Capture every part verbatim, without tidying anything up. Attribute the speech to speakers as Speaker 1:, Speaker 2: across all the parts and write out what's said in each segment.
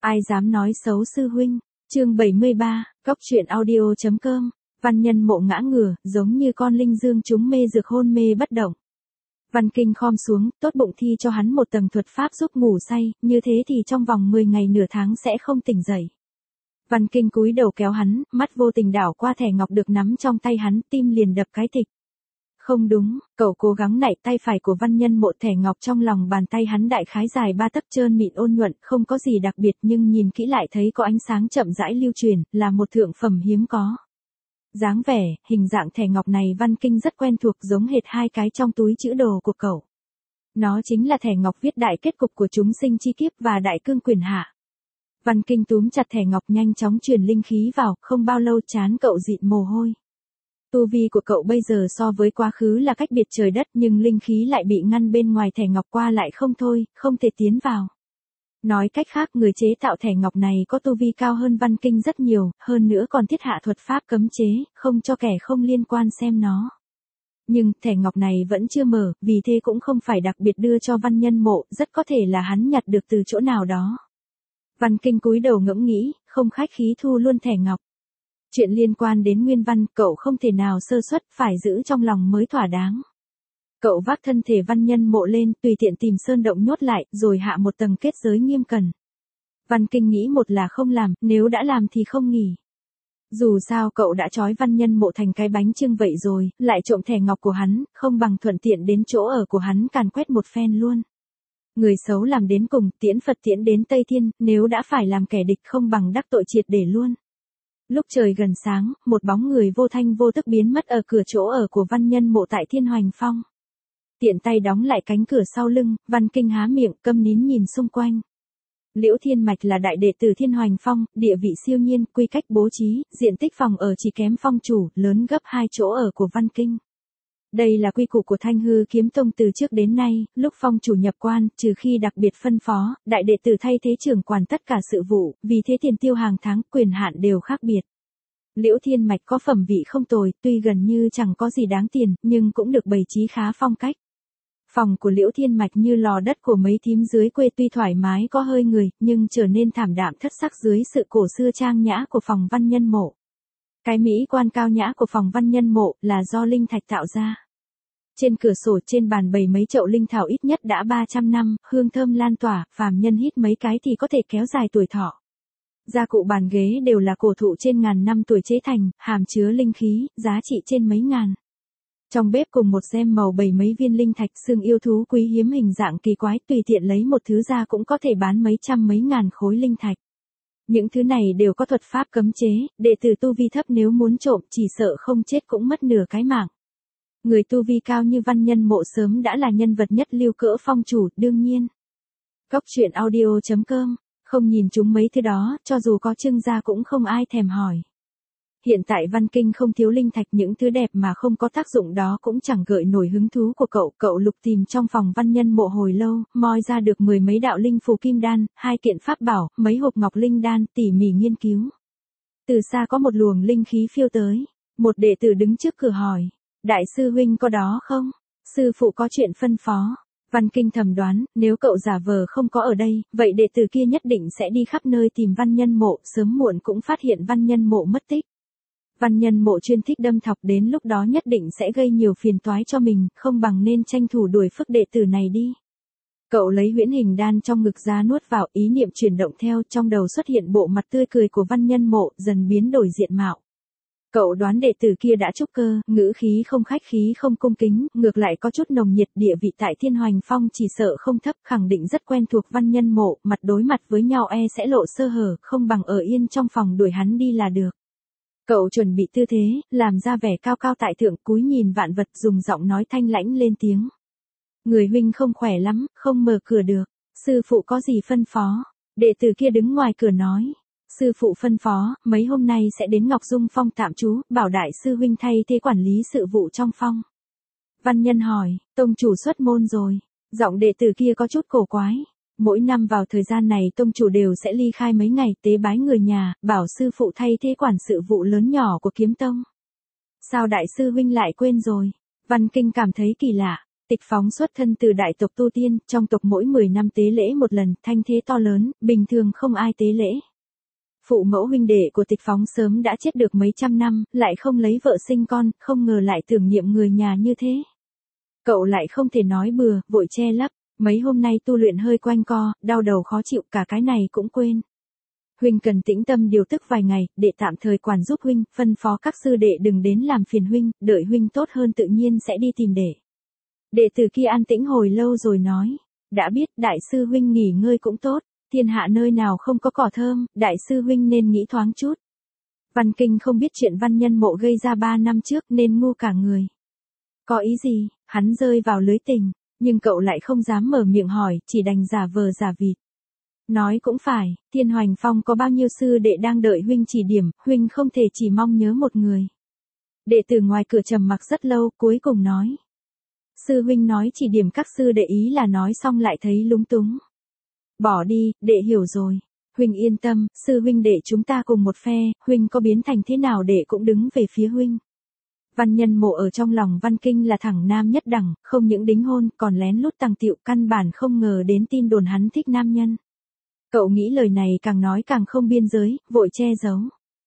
Speaker 1: Ai dám nói xấu sư huynh? Chương bảy mươi ba, Góc truyện audio chấm com. Văn Nhân Mộ ngã ngửa, giống như con linh dương trúng mê dược hôn mê bất động. Văn Kinh khom xuống, tốt bụng thi cho hắn một tầng thuật pháp giúp ngủ say, như thế thì trong vòng mười ngày nửa tháng sẽ không tỉnh dậy. Văn Kinh cúi đầu kéo hắn, mắt vô tình đảo qua thẻ ngọc được nắm trong tay hắn, tim liền đập cái thịch. Không đúng, cậu cố gắng nạy tay phải của Văn Nhân Mộ, thẻ ngọc trong lòng bàn tay hắn đại khái dài ba tấc, trơn mịn ôn nhuận, không có gì đặc biệt, nhưng nhìn kỹ lại thấy có ánh sáng chậm rãi lưu truyền, là một thượng phẩm hiếm có. Dáng vẻ, hình dạng thẻ ngọc này Văn Kinh rất quen thuộc, giống hệt hai cái trong túi chữ đồ của cậu. Nó chính là thẻ ngọc viết đại kết cục của chúng sinh chi kiếp và đại cương quyền hạ. Văn Kinh túm chặt thẻ ngọc, nhanh chóng truyền linh khí vào, không bao lâu trán cậu dịn mồ hôi. Tu vi của cậu bây giờ so với quá khứ là cách biệt trời đất, nhưng linh khí lại bị ngăn bên ngoài thẻ ngọc qua lại không thôi, không thể tiến vào. Nói cách khác, người chế tạo thẻ ngọc này có tu vi cao hơn Văn Kinh rất nhiều, hơn nữa còn thiết hạ thuật pháp cấm chế, không cho kẻ không liên quan xem nó. Nhưng, thẻ ngọc này vẫn chưa mở, vì thế cũng không phải đặc biệt đưa cho Văn Nhân Mộ, rất có thể là hắn nhặt được từ chỗ nào đó. Văn Kinh cúi đầu ngẫm nghĩ, không khách khí thu luôn thẻ ngọc. Chuyện liên quan đến nguyên văn, cậu không thể nào sơ suất, phải giữ trong lòng mới thỏa đáng. Cậu vác thân thể Văn Nhân Mộ lên, tùy tiện tìm sơn động nhốt lại, rồi hạ một tầng kết giới nghiêm cẩn. Văn Kinh nghĩ một là không làm, nếu đã làm thì không nghỉ. Dù sao cậu đã trói Văn Nhân Mộ thành cái bánh chưng vậy rồi, lại trộm thẻ ngọc của hắn, không bằng thuận tiện đến chỗ ở của hắn càn quét một phen luôn. Người xấu làm đến cùng, tiễn Phật tiễn đến Tây Thiên, nếu đã phải làm kẻ địch không bằng đắc tội triệt để luôn. Lúc trời gần sáng, một bóng người vô thanh vô tức biến mất ở cửa chỗ ở của Văn Nhân Mộ tại Thiên Hoành Phong. Tiện tay đóng lại cánh cửa sau lưng, Văn Kinh há miệng câm nín nhìn xung quanh. Liễu Thiên Mạch là đại đệ tử Thiên Hoành Phong, địa vị siêu nhiên, quy cách bố trí, diện tích phòng ở chỉ kém phong chủ, lớn gấp hai chỗ ở của Văn Kinh. Đây là quy củ của Thanh Hư Kiếm Tông từ trước đến nay, lúc phong chủ nhập quan, trừ khi đặc biệt phân phó, đại đệ tử thay thế trưởng quản tất cả sự vụ, vì thế tiền tiêu hàng tháng, quyền hạn đều khác biệt. Liễu Thiên Mạch có phẩm vị không tồi, tuy gần như chẳng có gì đáng tiền, nhưng cũng được bày trí khá phong cách. Phòng của Liễu Thiên Mạch như lò đất của mấy thím dưới quê, tuy thoải mái có hơi người, nhưng trở nên thảm đạm thất sắc dưới sự cổ xưa trang nhã của phòng Văn Nhân Mộ. Cái mỹ quan cao nhã của phòng Văn Nhân Mộ là do linh thạch tạo ra. Trên cửa sổ trên bàn bày mấy chậu linh thảo ít nhất đã ba trăm năm, hương thơm lan tỏa, phàm nhân hít mấy cái thì có thể kéo dài tuổi thọ. Gia cụ bàn ghế đều là cổ thụ trên ngàn năm tuổi chế thành, hàm chứa linh khí, giá trị trên mấy ngàn. Trong bếp cùng một gem màu bày mấy viên linh thạch, xương yêu thú quý hiếm hình dạng kỳ quái, tùy tiện lấy một thứ ra cũng có thể bán mấy trăm mấy ngàn khối linh thạch. Những thứ này đều có thuật pháp cấm chế, đệ tử tu vi thấp nếu muốn trộm chỉ sợ không chết cũng mất nửa cái mạng. Người tu vi cao như Văn Nhân Mộ sớm đã là nhân vật nhất lưu cỡ phong chủ, đương nhiên. Góc truyện audio chấm com, không nhìn chúng mấy thứ đó, cho dù có trưng ra cũng không ai thèm hỏi. Hiện tại Văn Kinh không thiếu linh thạch, những thứ đẹp mà không có tác dụng đó cũng chẳng gợi nổi hứng thú của cậu. Cậu lục tìm trong phòng Văn Nhân Mộ hồi lâu, moi ra được mười mấy đạo linh phù kim đan, hai kiện pháp bảo, mấy hộp ngọc linh đan, tỉ mỉ nghiên cứu. Từ xa có một luồng linh khí phiêu tới, một đệ tử đứng trước cửa hỏi, đại sư huynh có đó không? Sư phụ có chuyện phân phó. Văn Kinh thầm đoán, nếu cậu giả vờ không có ở đây, vậy đệ tử kia nhất định sẽ đi khắp nơi tìm Văn Nhân Mộ, sớm muộn cũng phát hiện Văn Nhân Mộ mất tích. Văn Nhân Mộ chuyên thích đâm thọc, đến lúc đó nhất định sẽ gây nhiều phiền toái cho mình, không bằng nên tranh thủ đuổi phức đệ tử này đi. Cậu lấy huyễn hình đan trong ngực ra nuốt vào, ý niệm chuyển động theo, trong đầu xuất hiện bộ mặt tươi cười của Văn Nhân Mộ, dần biến đổi diện mạo. Cậu đoán đệ tử kia đã trúc cơ, ngữ khí không khách khí không cung kính, ngược lại có chút nồng nhiệt, địa vị tại Thiên Hoành Phong chỉ sợ không thấp, khẳng định rất quen thuộc Văn Nhân Mộ, mặt đối mặt với nhau e sẽ lộ sơ hở, không bằng ở yên trong phòng đuổi hắn đi là được. Cậu chuẩn bị tư thế, làm ra vẻ cao cao tại thượng, cúi nhìn vạn vật, dùng giọng nói thanh lãnh lên tiếng. Người huynh không khỏe lắm, không mở cửa được. Sư phụ có gì phân phó? Đệ tử kia đứng ngoài cửa nói. Sư phụ phân phó, mấy hôm nay sẽ đến Ngọc Dung Phong tạm trú, bảo đại sư huynh thay thế quản lý sự vụ trong phong. Văn Nhân hỏi, tông chủ xuất môn rồi. Giọng đệ tử kia có chút cổ quái. Mỗi năm vào thời gian này tông chủ đều sẽ ly khai mấy ngày, tế bái người nhà, bảo sư phụ thay thế quản sự vụ lớn nhỏ của kiếm tông. Sao đại sư huynh lại quên rồi? Văn Kinh cảm thấy kỳ lạ. Tịch Phóng xuất thân từ đại tộc tu tiên, trong tộc mỗi mười năm tế lễ một lần, thanh thế to lớn, bình thường không ai tế lễ. Phụ mẫu huynh đệ của Tịch Phóng sớm đã chết được mấy trăm năm, lại không lấy vợ sinh con, không ngờ lại tưởng niệm người nhà như thế. Cậu lại không thể nói bừa, vội che lấp, mấy hôm nay tu luyện hơi quanh co, đau đầu khó chịu, cả cái này cũng quên. Huynh cần tĩnh tâm điều tức vài ngày, để tạm thời quản giúp huynh, phân phó các sư đệ đừng đến làm phiền huynh, đợi huynh tốt hơn tự nhiên sẽ đi tìm đệ. Đệ tử kia an tĩnh hồi lâu rồi nói, đã biết, đại sư huynh nghỉ ngơi cũng tốt, thiên hạ nơi nào không có cỏ thơm, đại sư huynh nên nghĩ thoáng chút. Văn Kinh không biết chuyện Văn Nhân Mộ gây ra ba năm trước nên ngu cả người. Có ý gì, hắn rơi vào lưới tình, nhưng cậu lại không dám mở miệng hỏi, chỉ đành giả vờ giả vịt. Nói cũng phải, Thiên Hoành Phong có bao nhiêu sư đệ đang đợi huynh chỉ điểm, huynh không thể chỉ mong nhớ một người. Đệ tử ngoài cửa trầm mặc rất lâu, cuối cùng nói. Sư huynh nói chỉ điểm các sư đệ ý là nói xong lại thấy lúng túng. Bỏ đi, đệ hiểu rồi. Huynh yên tâm, sư huynh đệ chúng ta cùng một phe, huynh có biến thành thế nào đệ cũng đứng về phía huynh. Văn Nhân Mộ ở trong lòng Văn Kinh là thẳng nam nhất đẳng, không những đính hôn, còn lén lút tàng tiệu, căn bản không ngờ đến tin đồn hắn thích nam nhân. Cậu nghĩ lời này càng nói càng không biên giới, vội che giấu.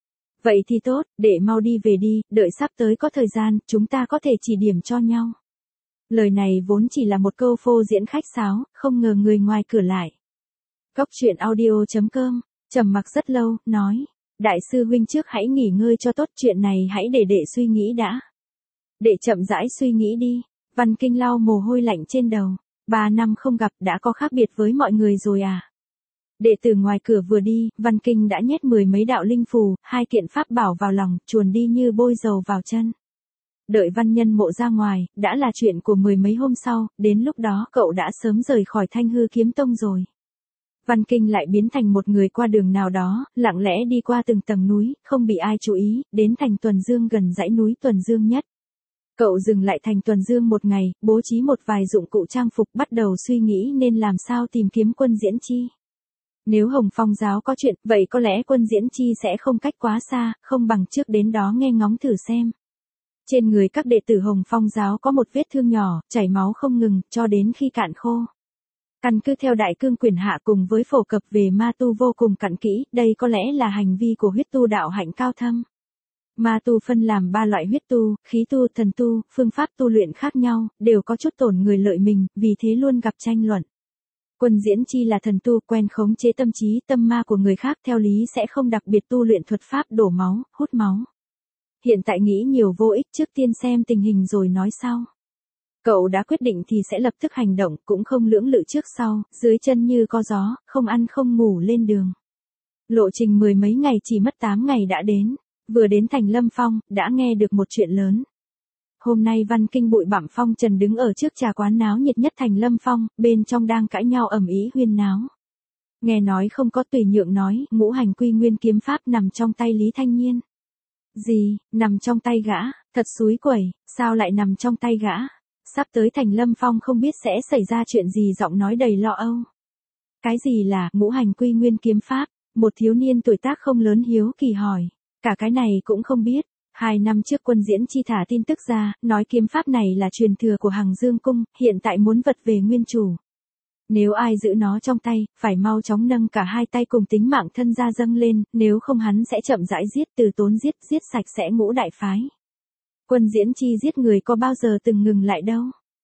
Speaker 1: Vậy thì tốt, để mau đi về đi, đợi sắp tới có thời gian, chúng ta có thể chỉ điểm cho nhau. Lời này vốn chỉ là một câu phô diễn khách sáo, không ngờ người ngoài cửa lại. Cốc truyện audio chấm com, trầm mặc rất lâu, nói. Đại sư huynh trước hãy nghỉ ngơi cho tốt, chuyện này hãy để đệ suy nghĩ đã. Đệ chậm rãi suy nghĩ đi. Văn Kinh lau mồ hôi lạnh trên đầu. Ba năm không gặp đã có khác biệt với mọi người rồi à. Đệ tử ngoài cửa vừa đi, Văn Kinh đã nhét mười mấy đạo linh phù, hai kiện pháp bảo vào lòng, chuồn đi như bôi dầu vào chân. Đợi Văn Nhân Mộ ra ngoài, đã là chuyện của mười mấy hôm sau, đến lúc đó cậu đã sớm rời khỏi Thanh Hư Kiếm Tông rồi. Văn Kinh lại biến thành một người qua đường nào đó, lặng lẽ đi qua từng tầng núi, không bị ai chú ý, đến thành Tuần Dương gần dãy núi Tuần Dương nhất. Cậu dừng lại thành Tuần Dương một ngày, bố trí một vài dụng cụ trang phục, bắt đầu suy nghĩ nên làm sao tìm kiếm Quân Diễn Chi. Nếu Hồng Phong giáo có chuyện, vậy có lẽ Quân Diễn Chi sẽ không cách quá xa, không bằng trước đến đó nghe ngóng thử xem. Trên người các đệ tử Hồng Phong giáo có một vết thương nhỏ, chảy máu không ngừng, cho đến khi cạn khô. Căn cứ theo Đại Cương Quyền Hạ cùng với phổ cập về ma tu vô cùng cặn kỹ, đây có lẽ là hành vi của huyết tu đạo hạnh cao thâm. Ma tu phân làm ba loại huyết tu, khí tu, thần tu, phương pháp tu luyện khác nhau, đều có chút tổn người lợi mình, vì thế luôn gặp tranh luận. Quân Diễn Chi là thần tu quen khống chế tâm trí, tâm ma của người khác, theo lý sẽ không đặc biệt tu luyện thuật pháp đổ máu, hút máu. Hiện tại nghĩ nhiều vô ích, trước tiên xem tình hình rồi nói sau. Cậu đã quyết định thì sẽ lập tức hành động, cũng không lưỡng lự trước sau, dưới chân như có gió, không ăn không ngủ lên đường. Lộ trình mười mấy ngày chỉ mất tám ngày đã đến, vừa đến thành Lâm Phong, đã nghe được một chuyện lớn. Hôm nay Văn Kinh bụi bặm phong trần đứng ở trước trà quán náo nhiệt nhất thành Lâm Phong, bên trong đang cãi nhau ầm ĩ huyên náo. Nghe nói không có Tùy Nhượng nói, ngũ hành quy nguyên kiếm pháp nằm trong tay Lý Thanh Nhiên. Gì, nằm trong tay gã, thật xúi quẩy, sao lại nằm trong tay gã? Sắp tới thành Lâm Phong không biết sẽ xảy ra chuyện gì, giọng nói đầy lo âu. Cái gì là ngũ hành quy nguyên kiếm pháp? Một thiếu niên tuổi tác không lớn hiếu kỳ hỏi. Cả cái này cũng không biết. Hai năm trước Quân Diễn Chi thả tin tức ra, nói kiếm pháp này là truyền thừa của Hằng Dương Cung, hiện tại muốn vật về nguyên chủ. Nếu ai giữ nó trong tay, phải mau chóng nâng cả hai tay cùng tính mạng thân ra dâng lên, nếu không hắn sẽ chậm rãi giết, từ tốn giết, giết sạch sẽ ngũ đại phái. Quân Diễn Chi giết người có bao giờ từng ngừng lại đâu.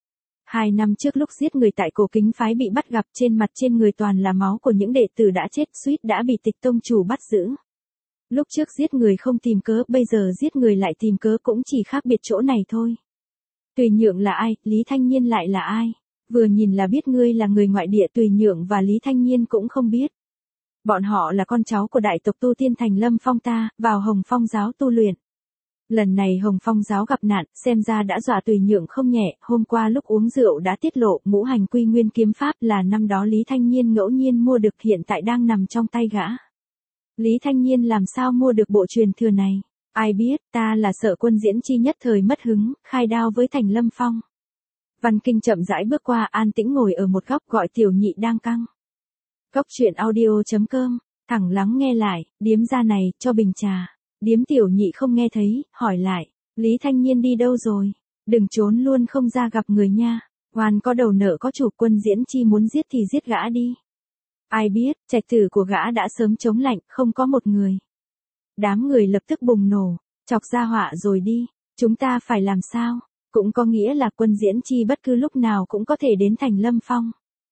Speaker 1: Hai năm trước lúc giết người tại Cổ Kính phái bị bắt gặp, trên mặt trên người toàn là máu của những đệ tử đã chết, suýt đã bị Tịch tông chủ bắt giữ. Lúc trước giết người không tìm cớ, bây giờ giết người lại tìm cớ, cũng chỉ khác biệt chỗ này thôi. Tùy Nhượng là ai, Lý Thanh Nhiên lại là ai? Vừa nhìn là biết ngươi là người ngoại địa. Tùy Nhượng và Lý Thanh Nhiên cũng không biết. Bọn họ là con cháu của đại tộc tu tiên thành Lâm Phong ta, vào Hồng Phong giáo tu luyện. Lần này Hồng Phong giáo gặp nạn, xem ra đã dọa Tùy Nhượng không nhẹ, hôm qua lúc uống rượu đã tiết lộ ngũ hành quy nguyên kiếm pháp là năm đó Lý Thanh Nhiên ngẫu nhiên mua được, hiện tại đang nằm trong tay gã. Lý Thanh Nhiên làm sao mua được bộ truyền thừa này? Ai biết, ta là sợ Quân Diễn Chi nhất thời mất hứng, khai đao với thành Lâm Phong. Văn Kinh chậm rãi bước qua, an tĩnh ngồi ở một góc, gọi Tiểu Nhị đang căng. Cốc truyện audio chấm com, thẳng lắng nghe lại, điếm ra này, cho bình trà. Điếm Tiểu Nhị không nghe thấy, hỏi lại, Lý Thanh Nhiên đi đâu rồi? Đừng trốn luôn không ra gặp người nha. Oan có đầu nợ có chủ, Quân Diễn Chi muốn giết thì giết gã đi. Ai biết, trạch tử của gã đã sớm chống lạnh, không có một người. Đám người lập tức bùng nổ, chọc ra họa rồi đi, chúng ta phải làm sao? Cũng có nghĩa là Quân Diễn Chi bất cứ lúc nào cũng có thể đến thành Lâm Phong.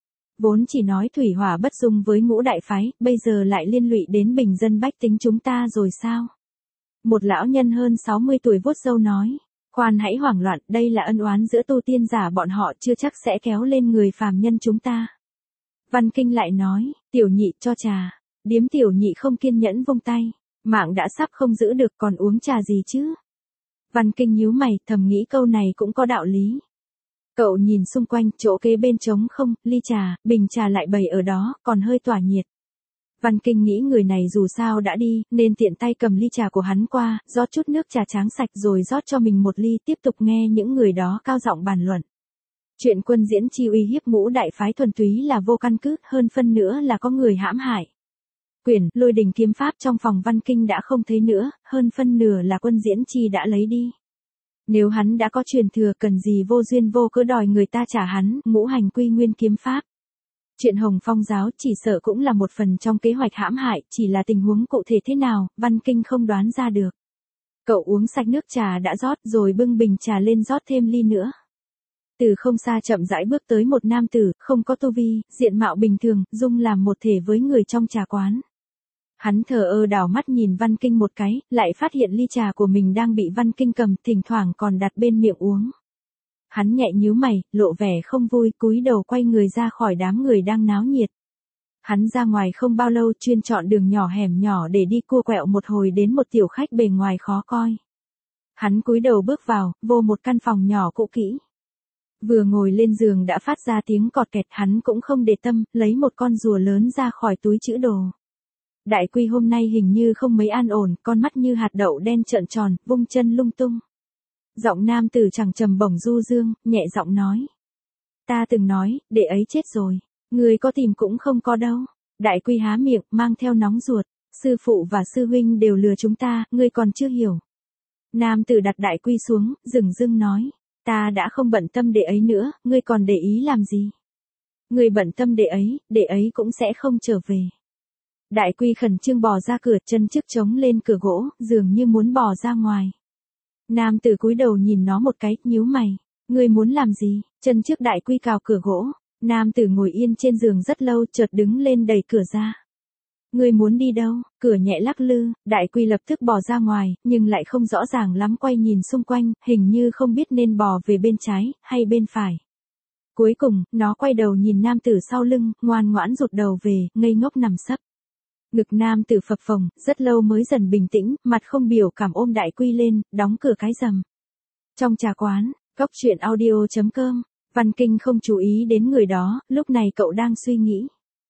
Speaker 1: Vốn chỉ nói thủy hỏa bất dung với ngũ đại phái, bây giờ lại liên lụy đến bình dân bách tính chúng ta rồi sao? Một lão nhân hơn sáu mươi tuổi vuốt râu nói, khoan hãy hoảng loạn, đây là ân oán giữa tu tiên giả bọn họ chưa chắc sẽ kéo lên người phàm nhân chúng ta. Văn Kinh lại nói, tiểu nhị cho trà, điếm tiểu nhị không kiên nhẫn vung tay, mạng đã sắp không giữ được còn uống trà gì chứ? Văn Kinh nhíu mày, thầm nghĩ câu này cũng có đạo lý. Cậu nhìn xung quanh, chỗ kế bên trống không, ly trà, bình trà lại bày ở đó, còn hơi tỏa nhiệt. Văn Kinh nghĩ người này dù sao đã đi, nên tiện tay cầm ly trà của hắn qua, rót chút nước trà tráng sạch rồi rót cho mình một ly, tiếp tục nghe những người đó cao giọng bàn luận. Chuyện Quân Diễn Chi uy hiếp ngũ đại phái thuần túy là vô căn cứ, hơn phân nữa là có người hãm hại. Quyển, Lôi Đình kiếm pháp trong phòng Văn Kinh đã không thấy nữa, hơn phân nửa là Quân Diễn Chi đã lấy đi. Nếu hắn đã có truyền thừa cần gì vô duyên vô cớ đòi người ta trả hắn, ngũ hành quy nguyên kiếm pháp. Chuyện Hồng Phong giáo chỉ sợ cũng là một phần trong kế hoạch hãm hại, chỉ là tình huống cụ thể thế nào, Văn Kinh không đoán ra được. Cậu uống sạch nước trà đã rót rồi bưng bình trà lên rót thêm ly nữa. Từ không xa chậm rãi bước tới một nam tử, không có tu vi, diện mạo bình thường, dung làm một thể với người trong trà quán. Hắn thờ ơ đảo mắt nhìn Văn Kinh một cái, lại phát hiện ly trà của mình đang bị Văn Kinh cầm, thỉnh thoảng còn đặt bên miệng uống. Hắn nhẹ nhíu mày, lộ vẻ không vui, cúi đầu quay người ra khỏi đám người đang náo nhiệt. Hắn ra ngoài không bao lâu, chuyên chọn đường nhỏ hẻm nhỏ để đi cua quẹo một hồi đến một tiểu khách bề ngoài khó coi. Hắn cúi đầu bước vào, vô một căn phòng nhỏ cũ kỹ. Vừa ngồi lên giường đã phát ra tiếng cọt kẹt, hắn cũng không để tâm, lấy một con rùa lớn ra khỏi túi trữ đồ. Đại Quy hôm nay hình như không mấy an ổn, con mắt như hạt đậu đen trợn tròn, vung chân lung tung. Giọng nam tử chẳng trầm bổng du dương, nhẹ giọng nói. Ta từng nói, đệ ấy chết rồi. Người có tìm cũng không có đâu. Đại Quy há miệng, mang theo nóng ruột. Sư phụ và sư huynh đều lừa chúng ta, ngươi còn chưa hiểu. Nam tử đặt Đại Quy xuống, dửng dưng nói. Ta đã không bận tâm đệ ấy nữa, ngươi còn để ý làm gì? Ngươi bận tâm đệ ấy, đệ ấy cũng sẽ không trở về. Đại Quy khẩn trương bò ra cửa, chân trước chống lên cửa gỗ, dường như muốn bò ra ngoài. Nam tử cúi đầu nhìn nó một cái, nhíu mày. Ngươi muốn làm gì? Chân trước Đại Quy cào cửa gỗ. Nam tử ngồi yên trên giường rất lâu, chợt đứng lên đẩy cửa ra. Ngươi muốn đi đâu? Cửa nhẹ lắc lư, Đại Quy lập tức bò ra ngoài, nhưng lại không rõ ràng lắm, quay nhìn xung quanh, hình như không biết nên bò về bên trái, hay bên phải. Cuối cùng, nó quay đầu nhìn nam tử sau lưng, ngoan ngoãn rụt đầu về, ngây ngốc nằm sấp. Ngực nam tử phập phồng, rất lâu mới dần bình tĩnh, mặt không biểu cảm ôm Đại Quy lên, đóng cửa cái rầm. Trong trà quán, góc chuyện audio chấm com, Văn Kinh không chú ý đến người đó, lúc này cậu đang suy nghĩ.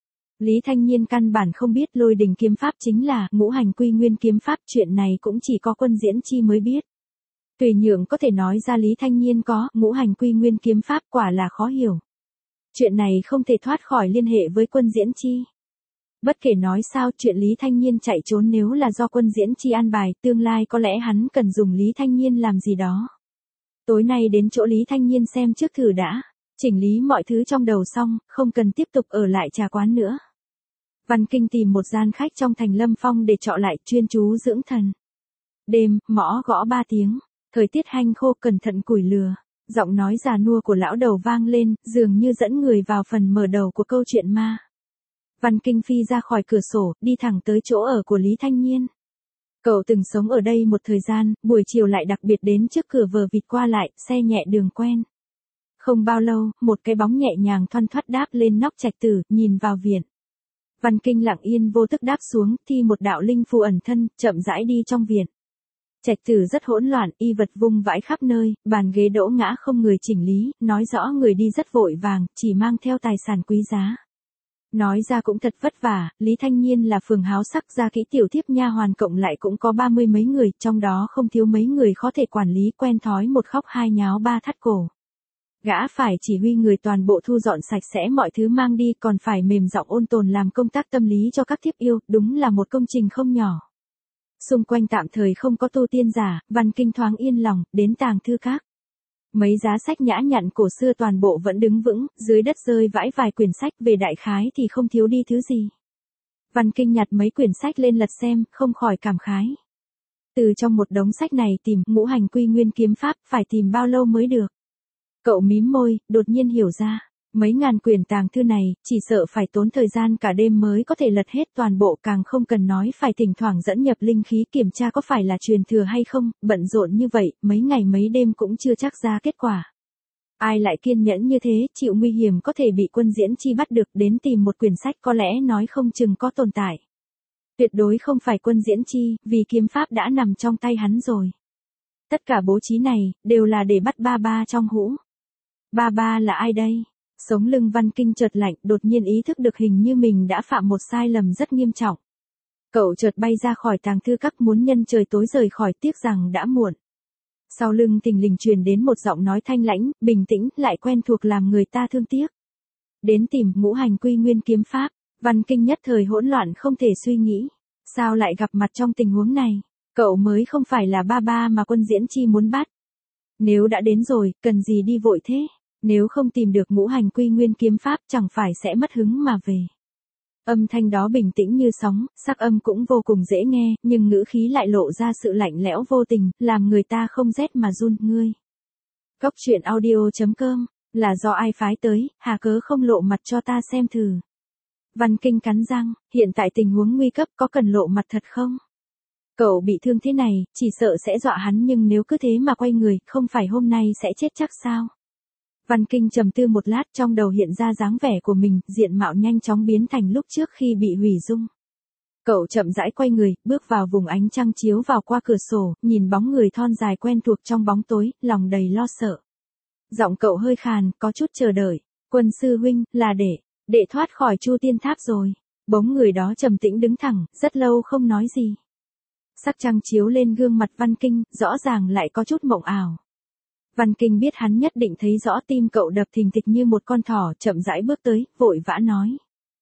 Speaker 1: Lý Thanh Nhiên căn bản không biết Lôi Đình kiếm pháp chính là ngũ hành quy nguyên kiếm pháp, chuyện này cũng chỉ có Quân Diễn Chi mới biết. Tùy Nhượng có thể nói ra Lý Thanh Nhiên có ngũ hành quy nguyên kiếm pháp, quả là khó hiểu. Chuyện này không thể thoát khỏi liên hệ với Quân Diễn Chi. Bất kể nói sao, chuyện Lý Thanh Nhiên chạy trốn nếu là do Quân Diễn Chi an bài, tương lai có lẽ hắn cần dùng Lý Thanh Nhiên làm gì đó. Tối nay đến chỗ Lý Thanh Nhiên xem trước thử đã, chỉnh lý mọi thứ trong đầu xong, không cần tiếp tục ở lại trà quán nữa. Văn Kinh tìm một gian khách trong thành Lâm Phong để trọ lại, chuyên chú dưỡng thần. Đêm, mõ gõ ba tiếng, thời tiết hanh khô, cẩn thận củi lửa, giọng nói già nua của lão đầu vang lên, dường như dẫn người vào phần mở đầu của câu chuyện ma. Văn Kinh phi ra khỏi cửa sổ, đi thẳng tới chỗ ở của Lý Thanh Nhiên. Cậu từng sống ở đây một thời gian, buổi chiều lại đặc biệt đến trước cửa vờ vịt qua lại, xe nhẹ đường quen. Không bao lâu, một cái bóng nhẹ nhàng thoăn thoắt đáp lên nóc trạch tử, nhìn vào viện. Văn Kinh lặng yên vô thức đáp xuống, thi một đạo linh phù ẩn thân, chậm rãi đi trong viện. Trạch tử rất hỗn loạn, y vật vung vãi khắp nơi, bàn ghế đỗ ngã không người chỉnh lý, nói rõ người đi rất vội vàng, chỉ mang theo tài sản quý giá. Nói ra cũng thật vất vả, Lý Thanh Nhiên là phường háo sắc, gia kỹ tiểu thiếp nha hoàn cộng lại cũng có ba mươi mấy người, trong đó không thiếu mấy người có thể quản lý, quen thói một khóc hai nháo ba thắt cổ. Gã phải chỉ huy người toàn bộ thu dọn sạch sẽ mọi thứ mang đi, còn phải mềm giọng ôn tồn làm công tác tâm lý cho các thiếp yêu, đúng là một công trình không nhỏ. Xung quanh tạm thời không có tu tiên giả, Văn Kinh thoáng yên lòng, đến tàng thư các. Mấy giá sách nhã nhặn cổ xưa toàn bộ vẫn đứng vững, dưới đất rơi vãi vài quyển sách về đại khái thì không thiếu đi thứ gì. Văn Kinh nhặt mấy quyển sách lên lật xem, không khỏi cảm khái. Từ trong một đống sách này tìm ngũ hành quy nguyên kiếm pháp, phải tìm bao lâu mới được. Cậu mím môi, đột nhiên hiểu ra. Mấy ngàn quyển tàng thư này, chỉ sợ phải tốn thời gian cả đêm mới có thể lật hết toàn bộ, càng không cần nói phải thỉnh thoảng dẫn nhập linh khí kiểm tra có phải là truyền thừa hay không, bận rộn như vậy, mấy ngày mấy đêm cũng chưa chắc ra kết quả. Ai lại kiên nhẫn như thế, chịu nguy hiểm có thể bị Quân Diễn Chi bắt được đến tìm một quyển sách có lẽ nói không chừng có tồn tại. Tuyệt đối không phải Quân Diễn Chi, vì kiếm pháp đã nằm trong tay hắn rồi. Tất cả bố trí này, đều là để bắt ba ba trong hũ. Ba ba là ai đây? Sống lưng Văn Kinh chợt lạnh, đột nhiên ý thức được hình như mình đã phạm một sai lầm rất nghiêm trọng. Cậu chợt bay ra khỏi tàng thư các muốn nhân trời tối rời khỏi, tiếc rằng đã muộn. Sau lưng thình lình truyền đến một giọng nói thanh lãnh, bình tĩnh, lại quen thuộc làm người ta thương tiếc. Đến tìm ngũ hành quy nguyên kiếm pháp, Văn Kinh nhất thời hỗn loạn không thể suy nghĩ. Sao lại gặp mặt trong tình huống này? Cậu mới không phải là ba ba mà Quân Diễn Chi muốn bắt. Nếu đã đến rồi, cần gì đi vội thế? Nếu không tìm được ngũ hành quy nguyên kiếm pháp chẳng phải sẽ mất hứng mà về. Âm thanh đó bình tĩnh như sóng, sắc âm cũng vô cùng dễ nghe, nhưng ngữ khí lại lộ ra sự lạnh lẽo vô tình, làm người ta không rét mà run. Ngươi. Cốc truyện audio chấm com, là do ai phái tới, hà cớ không lộ mặt cho ta xem thử. Văn Kinh cắn răng, hiện tại tình huống nguy cấp có cần lộ mặt thật không? Cậu bị thương thế này, chỉ sợ sẽ dọa hắn, nhưng nếu cứ thế mà quay người, không phải hôm nay sẽ chết chắc sao? Văn Kinh trầm tư một lát, trong đầu hiện ra dáng vẻ của mình, diện mạo nhanh chóng biến thành lúc trước khi bị hủy dung. Cậu chậm rãi quay người, bước vào vùng ánh trăng chiếu vào qua cửa sổ, nhìn bóng người thon dài quen thuộc trong bóng tối, lòng đầy lo sợ. Giọng cậu hơi khàn, có chút chờ đợi. Quân sư huynh, là để, để thoát khỏi Chu Tiên Tháp rồi. Bóng người đó trầm tĩnh đứng thẳng, rất lâu không nói gì. Sắc trăng chiếu lên gương mặt Văn Kinh, rõ ràng lại có chút mộng ảo. Văn Kinh biết hắn nhất định thấy rõ, tim cậu đập thình thịch như một con thỏ, chậm rãi bước tới, vội vã nói.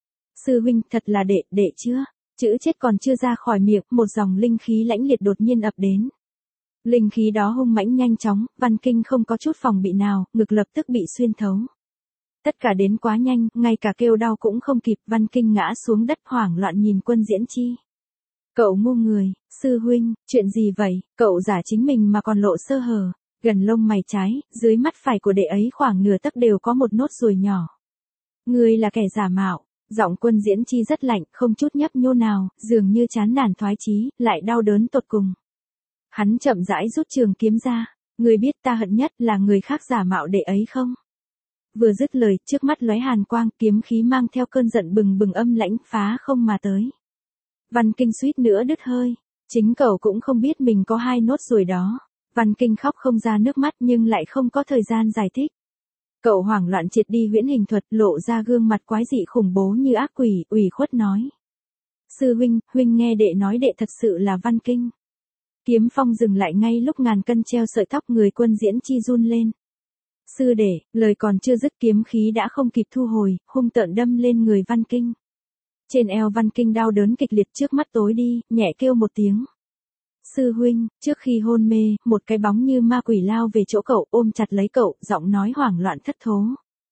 Speaker 1: Sư huynh, thật là đệ, đệ chưa? Chữ chết còn chưa ra khỏi miệng, một dòng linh khí lãnh liệt đột nhiên ập đến. Linh khí đó hung mãnh nhanh chóng, Văn Kinh không có chút phòng bị nào, ngực lập tức bị xuyên thấu. Tất cả đến quá nhanh, ngay cả kêu đau cũng không kịp, Văn Kinh ngã xuống đất hoảng loạn nhìn Quân Diễn Chi. Cậu ngu người, sư huynh, chuyện gì vậy? Cậu giả chính mình mà còn lộ sơ hở. Gần lông mày trái, dưới mắt phải của đệ ấy khoảng nửa tấc đều có một nốt ruồi nhỏ. Ngươi là kẻ giả mạo. Giọng Quân Diễn Chi rất lạnh, không chút nhấp nhô nào, dường như chán nản thoái chí, lại đau đớn tột cùng. Hắn chậm rãi rút trường kiếm ra. Ngươi biết ta hận nhất là người khác giả mạo đệ ấy không? Vừa dứt lời, trước mắt lóe hàn quang, kiếm khí mang theo cơn giận bừng bừng âm lãnh phá không mà tới. Văn Kinh suýt nữa đứt hơi. Chính cậu cũng không biết mình có hai nốt ruồi đó. Văn Kinh khóc không ra nước mắt nhưng lại không có thời gian giải thích. Cậu hoảng loạn triệt đi huyễn hình thuật, lộ ra gương mặt quái dị khủng bố như ác quỷ, ủy khuất nói. Sư huynh, huynh nghe đệ nói đệ thật sự là Văn Kinh. Kiếm phong dừng lại ngay lúc ngàn cân treo sợi tóc, người Quân Diễn Chi run lên. Sư đệ, lời còn chưa dứt kiếm khí đã không kịp thu hồi, hung tợn đâm lên người Văn Kinh. Trên eo Văn Kinh đau đớn kịch liệt, trước mắt tối đi, nhẹ kêu một tiếng. Sư huynh, trước khi hôn mê, một cái bóng như ma quỷ lao về chỗ cậu, ôm chặt lấy cậu, giọng nói hoảng loạn thất thố.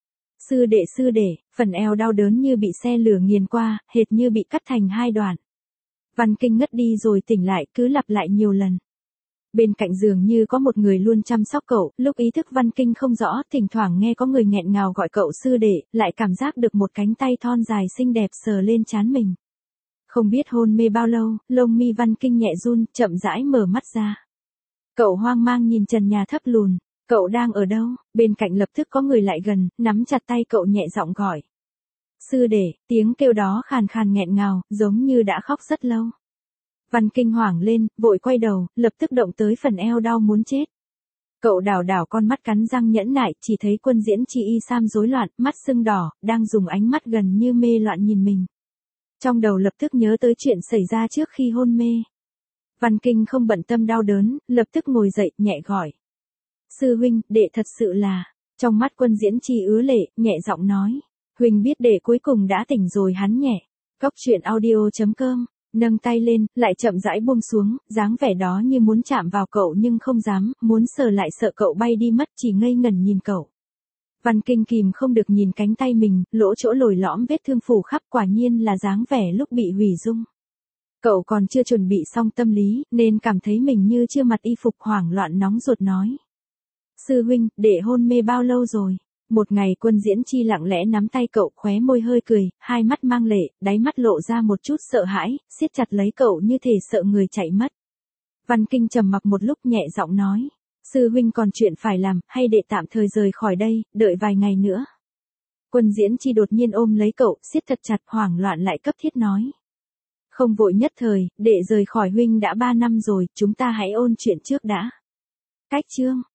Speaker 1: Sư đệ sư đệ, phần eo đau đớn như bị xe lửa nghiền qua, hệt như bị cắt thành hai đoạn. Văn Kinh ngất đi rồi tỉnh lại, cứ lặp lại nhiều lần. Bên cạnh giường như có một người luôn chăm sóc cậu, lúc ý thức Văn Kinh không rõ, thỉnh thoảng nghe có người nghẹn ngào gọi cậu sư đệ, lại cảm giác được một cánh tay thon dài xinh đẹp sờ lên trán mình. Không biết hôn mê bao lâu, lông mi Văn Kinh nhẹ run, chậm rãi mở mắt ra. Cậu hoang mang nhìn trần nhà thấp lùn, cậu đang ở đâu? Bên cạnh lập tức có người lại gần, nắm chặt tay cậu nhẹ giọng gọi. Sư đệ, tiếng kêu đó khàn khàn nghẹn ngào, giống như đã khóc rất lâu. Văn Kinh hoảng lên, vội quay đầu, lập tức động tới phần eo đau muốn chết. Cậu đảo đảo con mắt cắn răng nhẫn nại, chỉ thấy Quân Diễn Chi y sam rối loạn, mắt sưng đỏ, đang dùng ánh mắt gần như mê loạn nhìn mình. Trong đầu lập tức nhớ tới chuyện xảy ra trước khi hôn mê. Văn Kinh không bận tâm đau đớn, lập tức ngồi dậy, nhẹ gọi. Sư huynh, đệ thật sự là. Trong mắt Quân Diễn Chi ứa lệ, nhẹ giọng nói. Huynh biết đệ cuối cùng đã tỉnh rồi hắn nhẹ. Cốc truyện audio chấm com Nâng tay lên, lại chậm rãi buông xuống, dáng vẻ đó như muốn chạm vào cậu nhưng không dám, muốn sờ lại sợ cậu bay đi mất, chỉ ngây ngẩn nhìn cậu. Văn Kinh kìm không được nhìn cánh tay mình, lỗ chỗ lồi lõm vết thương phủ khắp, quả nhiên là dáng vẻ lúc bị hủy dung. Cậu còn chưa chuẩn bị xong tâm lý, nên cảm thấy mình như chưa mặc y phục, hoảng loạn nóng ruột nói. Sư huynh, đệ hôn mê bao lâu rồi? Một ngày. Quân Diễn Chi lặng lẽ nắm tay cậu, khóe môi hơi cười, hai mắt mang lệ, đáy mắt lộ ra một chút sợ hãi, siết chặt lấy cậu như thể sợ người chạy mất. Văn Kinh trầm mặc một lúc, nhẹ giọng nói. Sư huynh còn chuyện phải làm, hay đệ tạm thời rời khỏi đây, đợi vài ngày nữa. Quân Diễn Chi đột nhiên ôm lấy cậu, siết thật chặt, hoảng loạn lại cấp thiết nói. Không vội nhất thời, đệ rời khỏi huynh đã ba năm rồi, chúng ta hãy ôn chuyện trước đã. Cách chương